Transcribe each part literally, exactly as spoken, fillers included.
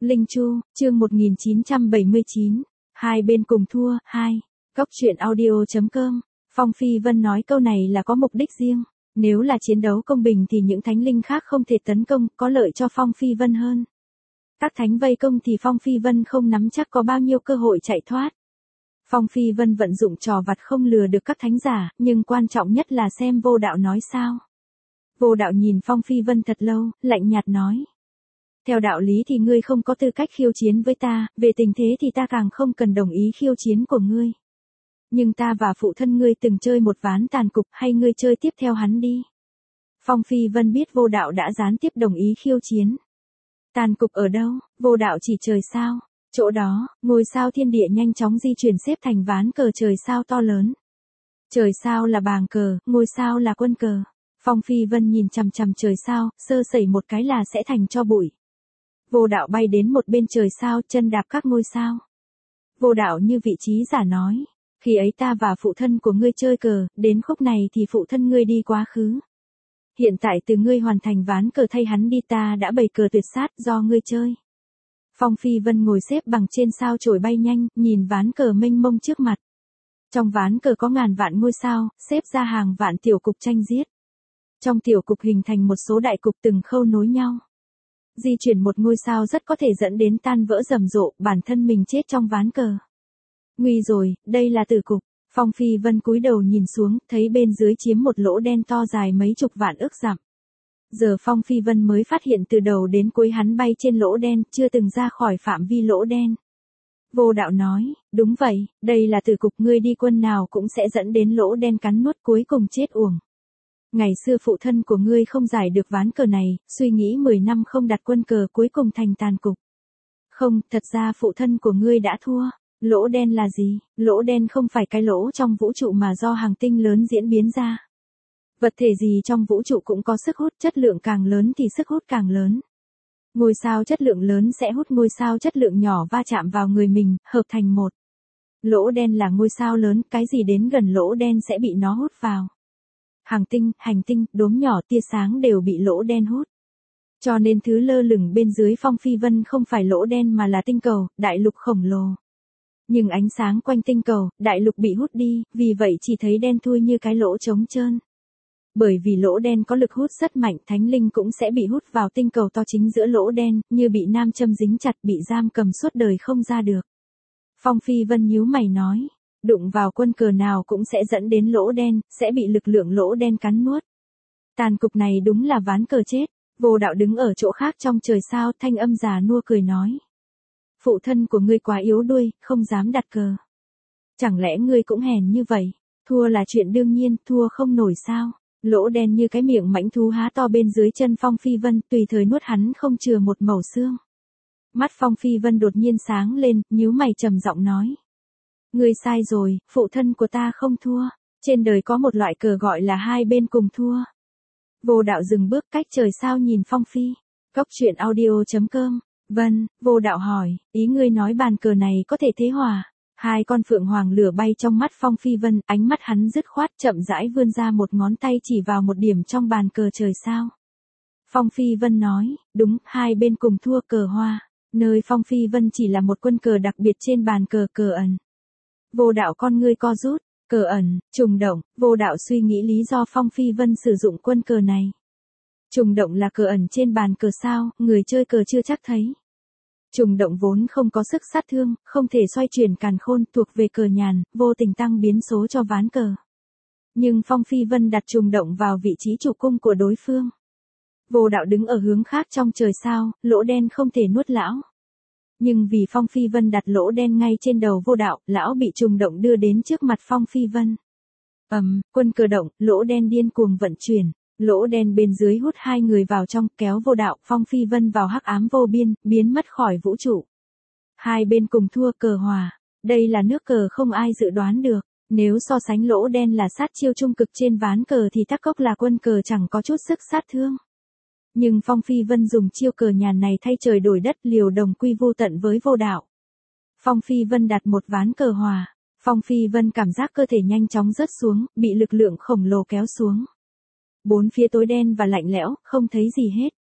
Linh Chu, chương một nghìn chín trăm bảy mươi chín, hai bên cùng thua, hai. Cốc truyện audio chấm com. Phong Phi Vân nói câu này là có mục đích riêng. Nếu là chiến đấu công bình thì những thánh linh khác không thể tấn công, có lợi cho Phong Phi Vân hơn. Các thánh vây công thì Phong Phi Vân không nắm chắc có bao nhiêu cơ hội chạy thoát. Phong Phi Vân vận dụng trò vặt không lừa được các thánh giả, nhưng quan trọng nhất là xem Vô Đạo nói sao. Vô Đạo nhìn Phong Phi Vân thật lâu, lạnh nhạt nói. Theo đạo lý thì ngươi không có tư cách khiêu chiến với ta, về tình thế thì ta càng không cần đồng ý khiêu chiến của ngươi. Nhưng ta và phụ thân ngươi từng chơi một ván tàn cục, hay ngươi chơi tiếp theo hắn đi. Phong Phi Vân biết Vô Đạo đã gián tiếp đồng ý khiêu chiến. Tàn cục ở đâu? Vô Đạo chỉ trời sao. Chỗ đó, ngôi sao thiên địa nhanh chóng di chuyển xếp thành ván cờ trời sao to lớn. Trời sao là bàng cờ, ngôi sao là quân cờ. Phong Phi Vân nhìn chằm chằm trời sao, sơ sẩy một cái là sẽ thành cho bụi. Vô Đạo bay đến một bên trời sao, chân đạp các ngôi sao. Vô Đạo như vị trí giả nói, khi ấy ta và phụ thân của ngươi chơi cờ, đến khúc này thì phụ thân ngươi đi quá khứ. Hiện tại từ ngươi hoàn thành ván cờ thay hắn đi, ta đã bày cờ tuyệt sát do ngươi chơi. Phong Phi Vân ngồi xếp bằng trên sao chổi bay nhanh, nhìn ván cờ mênh mông trước mặt. Trong ván cờ có ngàn vạn ngôi sao, xếp ra hàng vạn tiểu cục tranh giết. Trong tiểu cục hình thành một số đại cục từng khâu nối nhau. Di chuyển một ngôi sao rất có thể dẫn đến tan vỡ rầm rộ, bản thân mình chết trong ván cờ. Nguy rồi, đây là tử cục. Phong Phi Vân cúi đầu nhìn xuống, thấy bên dưới chiếm một lỗ đen to dài mấy chục vạn ức dặm. Giờ Phong Phi Vân mới phát hiện từ đầu đến cuối hắn bay trên lỗ đen, chưa từng ra khỏi phạm vi lỗ đen. Vô Đạo nói, đúng vậy, đây là tử cục, ngươi đi quân nào cũng sẽ dẫn đến lỗ đen cắn nuốt, cuối cùng chết uổng. Ngày xưa phụ thân của ngươi không giải được ván cờ này, suy nghĩ mười năm không đặt quân cờ, cuối cùng thành tàn cục. Không, thật ra phụ thân của ngươi đã thua. Lỗ đen là gì? Lỗ đen không phải cái lỗ trong vũ trụ mà do hành tinh lớn diễn biến ra. Vật thể gì trong vũ trụ cũng có sức hút, chất lượng càng lớn thì sức hút càng lớn. Ngôi sao chất lượng lớn sẽ hút ngôi sao chất lượng nhỏ va chạm vào người mình, hợp thành một. Lỗ đen là ngôi sao lớn, cái gì đến gần lỗ đen sẽ bị nó hút vào. Hành tinh, hành tinh, đốm nhỏ, tia sáng đều bị lỗ đen hút. Cho nên thứ lơ lửng bên dưới Phong Phi Vân không phải lỗ đen mà là tinh cầu, đại lục khổng lồ. Nhưng ánh sáng quanh tinh cầu, đại lục bị hút đi, vì vậy chỉ thấy đen thui như cái lỗ trống trơn. Bởi vì lỗ đen có lực hút rất mạnh, thánh linh cũng sẽ bị hút vào tinh cầu to chính giữa lỗ đen, như bị nam châm dính chặt, bị giam cầm suốt đời không ra được. Phong Phi Vân nhíu mày nói, đụng vào quân cờ nào cũng sẽ dẫn đến lỗ đen, sẽ bị lực lượng lỗ đen cắn nuốt. Tàn cục này đúng là ván cờ chết. Vô Đạo đứng ở chỗ khác trong trời sao, thanh âm già nua cười nói. Phụ thân của ngươi quá yếu đuôi, không dám đặt cờ. Chẳng lẽ ngươi cũng hèn như vậy? Thua là chuyện đương nhiên, thua không nổi sao? Lỗ đen như cái miệng mãnh thú há to bên dưới chân Phong Phi Vân, tùy thời nuốt hắn không chừa một mẩu xương. Mắt Phong Phi Vân đột nhiên sáng lên, nhíu mày trầm giọng nói. Ngươi sai rồi, phụ thân của ta không thua. Trên đời có một loại cờ gọi là hai bên cùng thua. Vô Đạo dừng bước cách trời sao nhìn Phong Phi. Cốc truyện audio chấm com. Vâng, Vô Đạo hỏi, ý ngươi nói bàn cờ này có thể thế hòa. Hai con phượng hoàng lửa bay trong mắt Phong Phi Vân, ánh mắt hắn dứt khoát, chậm rãi vươn ra một ngón tay chỉ vào một điểm trong bàn cờ trời sao. Phong Phi Vân nói, đúng, hai bên cùng thua, cờ hoa. Nơi Phong Phi Vân chỉ là một quân cờ đặc biệt trên bàn cờ, cờ ẩn. Vô Đạo con ngươi co rút, cờ ẩn, trùng động. Vô Đạo suy nghĩ lý do Phong Phi Vân sử dụng quân cờ này. Trùng động là cờ ẩn trên bàn cờ sao, người chơi cờ chưa chắc thấy. Trùng động vốn không có sức sát thương, không thể xoay chuyển càn khôn, thuộc về cờ nhàn, vô tình tăng biến số cho ván cờ. Nhưng Phong Phi Vân đặt trùng động vào vị trí chủ cung của đối phương. Vô Đạo đứng ở hướng khác trong trời sao, lỗ đen không thể nuốt lão. Nhưng vì Phong Phi Vân đặt lỗ đen ngay trên đầu Vô Đạo, lão bị trùng động đưa đến trước mặt Phong Phi Vân. Ầm, um, quân cờ động, lỗ đen điên cuồng vận chuyển. Lỗ đen bên dưới hút hai người vào trong, kéo Vô Đạo, Phong Phi Vân vào hắc ám vô biên, biến mất khỏi vũ trụ. Hai bên cùng thua, cờ hòa. Đây là nước cờ không ai dự đoán được. Nếu so sánh lỗ đen là sát chiêu trung cực trên ván cờ thì tắc cốc là quân cờ chẳng có chút sức sát thương. Nhưng Phong Phi Vân dùng chiêu cờ nhàn này thay trời đổi đất, liều đồng quy vô tận với Vô Đạo. Phong Phi Vân đặt một ván cờ hòa. Phong Phi Vân cảm giác cơ thể nhanh chóng rớt xuống, bị lực lượng khổng lồ kéo xuống. Bốn phía tối đen và lạnh lẽo, không thấy gì hết.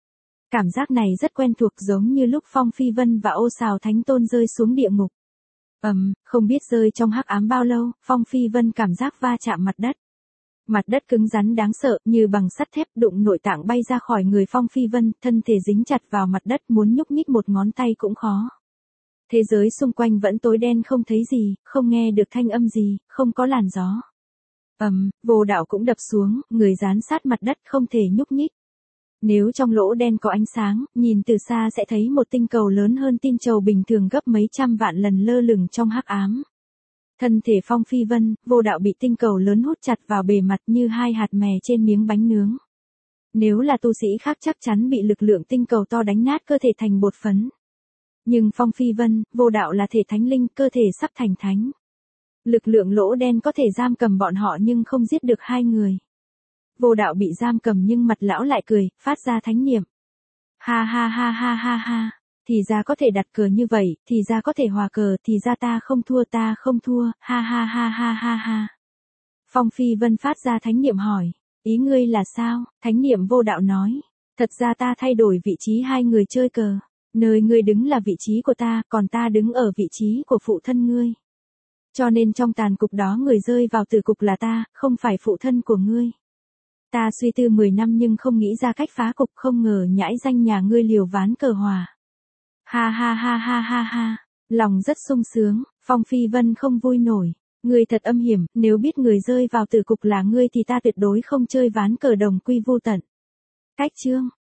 Cảm giác này rất quen thuộc giống như lúc Phong Phi Vân và Ô Sào Thánh Tôn rơi xuống địa ngục. Ầm, um, không biết rơi trong hắc ám bao lâu, Phong Phi Vân cảm giác va chạm mặt đất. Mặt đất cứng rắn đáng sợ, như bằng sắt thép, đụng nội tạng bay ra khỏi người Phong Phi Vân, thân thể dính chặt vào mặt đất, muốn nhúc nhích một ngón tay cũng khó. Thế giới xung quanh vẫn tối đen, không thấy gì, không nghe được thanh âm gì, không có làn gió. Ầm, um, vô đạo cũng đập xuống, người dán sát mặt đất, không thể nhúc nhích. Nếu trong lỗ đen có ánh sáng, nhìn từ xa sẽ thấy một tinh cầu lớn hơn tinh châu bình thường gấp mấy trăm vạn lần lơ lửng trong hắc ám. Thân thể Phong Phi Vân, vô đạo bị tinh cầu lớn hút chặt vào bề mặt như hai hạt mè trên miếng bánh nướng. Nếu là tu sĩ khác chắc chắn bị lực lượng tinh cầu to đánh nát cơ thể thành bột phấn. Nhưng Phong Phi Vân, vô đạo là thể thánh linh, cơ thể sắp thành thánh. Lực lượng lỗ đen có thể giam cầm bọn họ nhưng không giết được hai người. Vô đạo bị giam cầm nhưng mặt lão lại cười, phát ra thánh niệm. Ha ha ha ha ha ha, thì ra có thể đặt cờ như vậy, thì ra có thể hòa cờ, thì ra ta không thua, ta không thua, ha ha ha ha ha ha. Phong Phi Vân phát ra thánh niệm hỏi, ý ngươi là sao? Thánh niệm vô đạo nói, thật ra ta thay đổi vị trí hai người chơi cờ, nơi ngươi đứng là vị trí của ta, còn ta đứng ở vị trí của phụ thân ngươi. Cho nên trong tàn cục đó người rơi vào tử cục là ta, không phải phụ thân của ngươi. Ta suy tư mười năm nhưng không nghĩ ra cách phá cục, không ngờ nhãi danh nhà ngươi liều ván cờ hòa. Ha ha ha ha ha ha, lòng rất sung sướng, Phong Phi Vân không vui nổi. Ngươi thật âm hiểm, nếu biết người rơi vào tử cục là ngươi thì ta tuyệt đối không chơi ván cờ đồng quy vu tận. Cách chương